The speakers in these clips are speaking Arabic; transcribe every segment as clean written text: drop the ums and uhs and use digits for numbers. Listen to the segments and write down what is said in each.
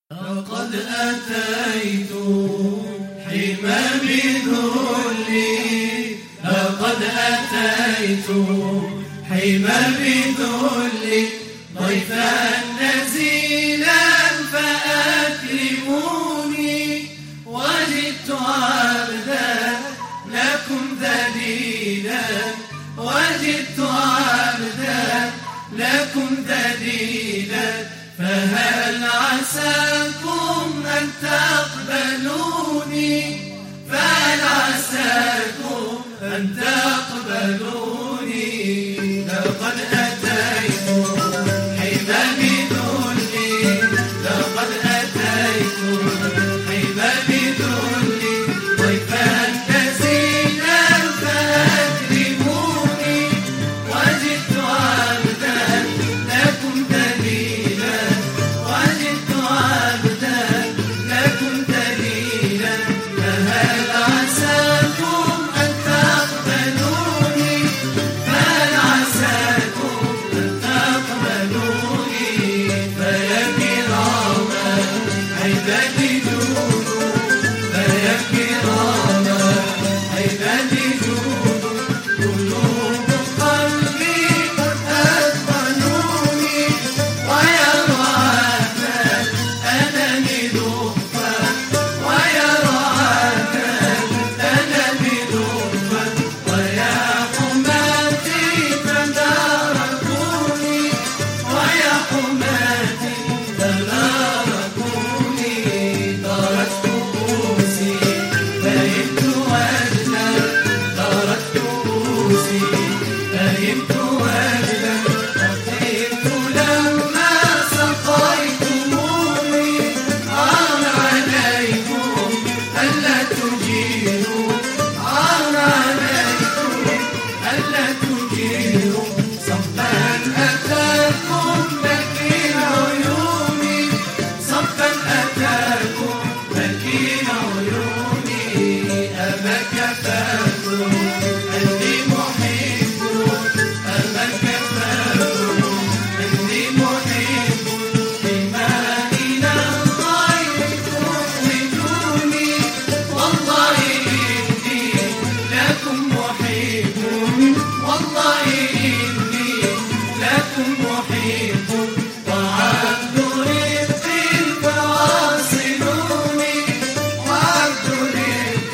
لقد أتيت حما بذلي، لقد أتيت حما بذلي ضيفا نزيلا فأكرموني، وجدت عبدا لكم ذليلا، وجدت عبدا لكم ذليلا، فهل عساكم أن تقبلوني، فهل عساكم أن تقبلوني. لقد أتيت حما بذلي، لقد أتيت حما بذلي ضيفا نزيلا فأكرموني، وجدت عبدا لكم ذليلا، وجدت عبدا لكم ذليلا، فهل عساكم أن تقبلوني، فهل عساكم أن تقبلوني. فيا كرام عبادي جودوا، فيا كرام عبادي جودوا، قلوب قلبي قد أثقلوني، ويرى أنني ذوقا، ويرى أنني ذوقا، ويا حماتي تداركوني، ويا حماتي تداركوني. تركت كؤوسي فهمت وجدا، تركت كؤوسي فهمت وجدا، رضيت لما سقيتموني، عار عليكم ألا تجيروا، عار عليكم ألا تجيروا، صبا أتاكم بكين عيوني، صبا أتاكم بكين عيوني. أما كفاك أني محب، أما كفاك أني محب، بما إلى الغير تخرجوني، والله إني لكم محب، والله إني لكم محب، وعبد رزق فواصلوني، وعبد رزق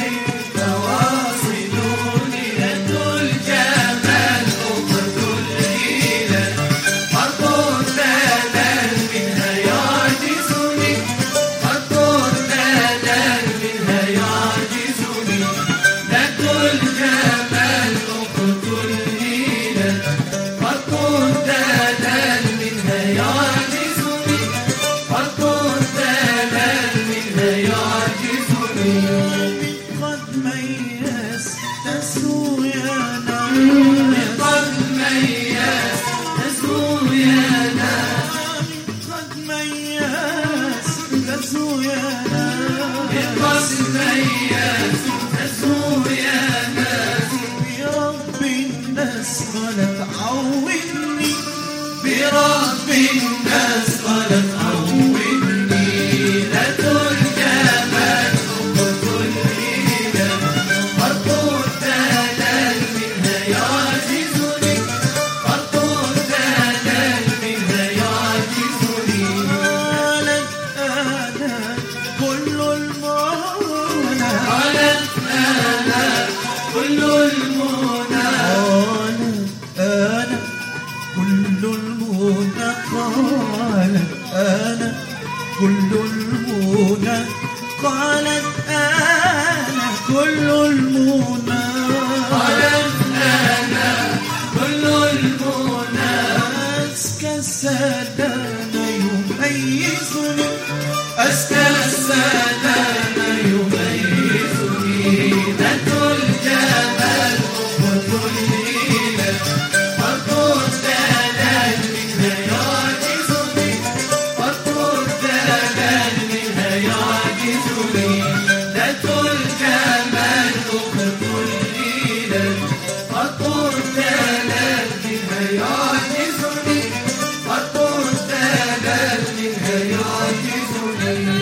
فواصلوني. لد الجمال أخذ الهلال، فرط الدلال منها يعجزني، فرط الدلال منها يعجزني. لد الجمال أخذ الهلال، فرط الدلال منها يعجزني، فرط الدلال منها يعجزني. قد ميزت سويانا، قد ميزت سويانا، قد ميزت سويانا، قد ميزت سويانا، برب الناس قالت عودني، برب الناس قالت عودني. لد الجمال أخذ الهلال، فرط الدلال منها يعجزني، فرط الدلال منها يعجزني. قالت أنا كل المنى، قالت أنا كل المنى، قالت أنا كل المنى، قالت أنا كل المنى، قالت أنا كل المنى، قالت أنا كل المنى. أزكى السلام يميزني، أزكى السلام يميزني. لد الجمال أخذ الهلال، فرط الدلال منها يعجزني، فرط الدلال منها يعجزني. لد الجمال أخذ الهلال، فرط الدلال منها يعجزني، فرط الدلال منها يعجزني.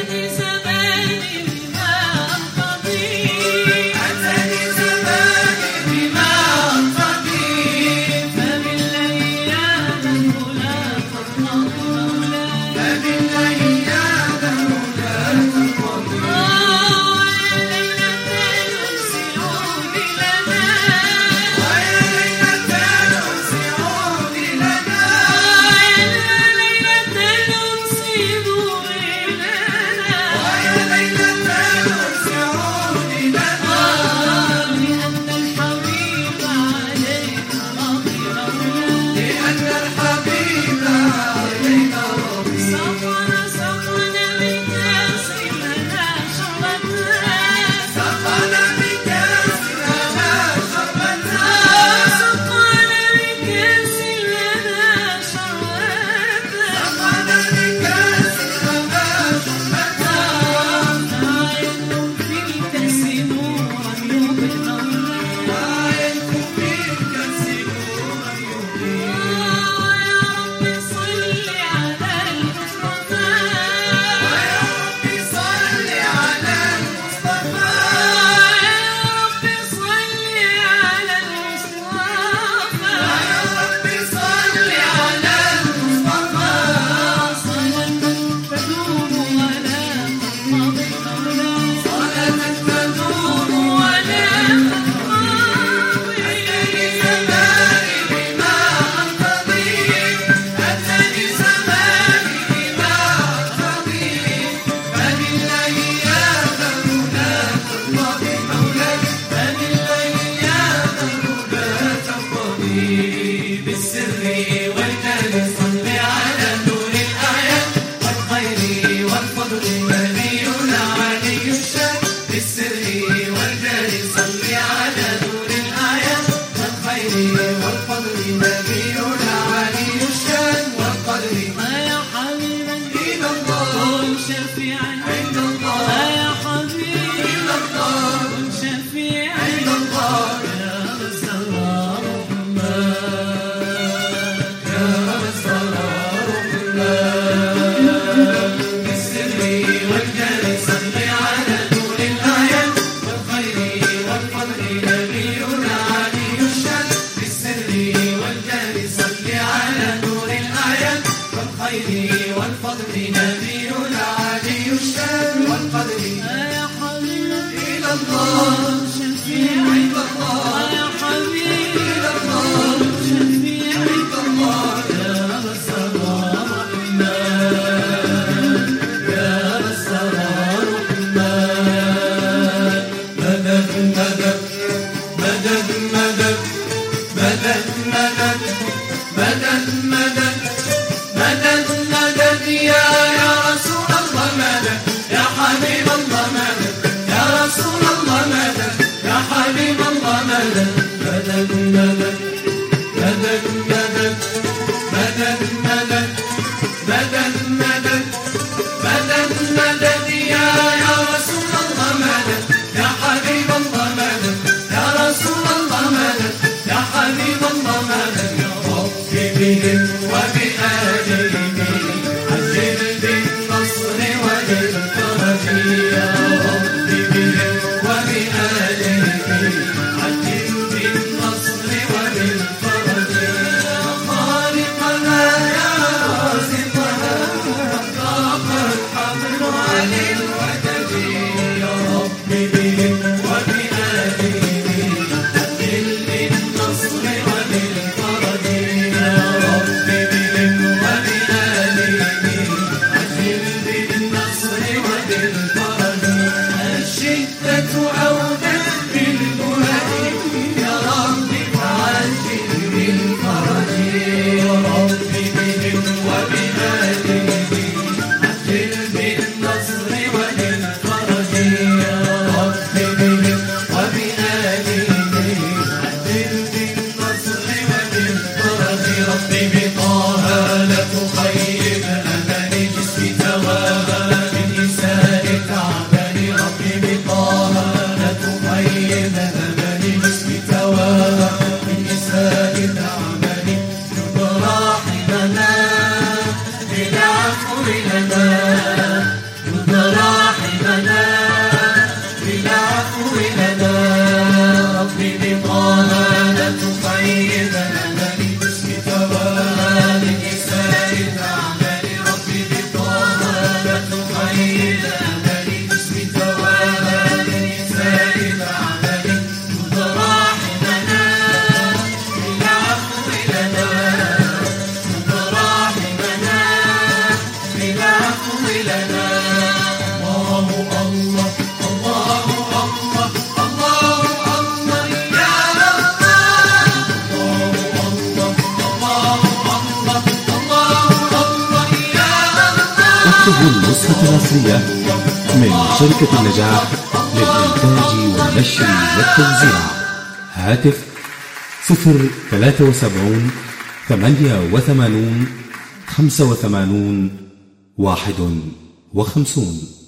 شفيعي عند الله يا حبيبي إلى الله كن شفيعي عند الله يا رسول الرحمن يا رسول الرحمن بالسر والجهر صل على نور الآيات والخير والفضل نبينا علي الشان بالسر والجهر صل على نور الآيات والخير والفضل نبينا علي الشان والقدر يا حبيبي إلى الله شفيعي عند الله يا حبيبي إلى الله شفيعي عند الله يا رسول الرحمن يا رسول الرحمن مدد مدد مدد مدد مدد مدد مدد مدد مدد مدد يا رسول الله مدد يا حبيب الله مدد يا رسول الله مدد يا حبيب الله مدد مدد مدد مدد مدد مدد مدد مدد مدد مدد مدد يا رسول الله مدد يا حبيب الله مدد يا رسول الله مدد يا حبيب الله مدد يا رب بهم وبآلهم عجل بالنصر وبالفرج يا رب بهم وبآلهم عجل بالنصر وبالفرج يا خالقنا يا رازقنا طاق الحمل عن الوجد يا رب بهم وبآلهم عجل بالنصر وبالفرج يا رب بهم وبآلهم عجل بالنصر وبالفرج الشدة أودت بالبهد يا رب فعجل بالفرج يا رب بهم وبآلهم عجل بالنصر وبالفرج يا رب بهم وبآلهم عجل بالنصر وبالفرج ربي بطه لا تخيب أماني جسمي تواها من نساء تعبان ربي بطه لا تخيب أماني جسمي تواها من نساء تعبان رب راحمنا بالعفو لنا رب راحمنا بالعفو لنا ربي بطه لا تخيب أماني جسمي تواها من نساء تعبان ربي بطه لا تخيب أماني جسمي تواها من نساء تعبان رب راحمنا بالعفو لنا رب راحمنا بالعفو لنا الله الله الله الله الله الله يا الله الله الله الله الله يا الله اكتب النسخة الأصلية من شركة النجاح للإنتاج والنشر والتوزيع. هاتف 073 88 85 51.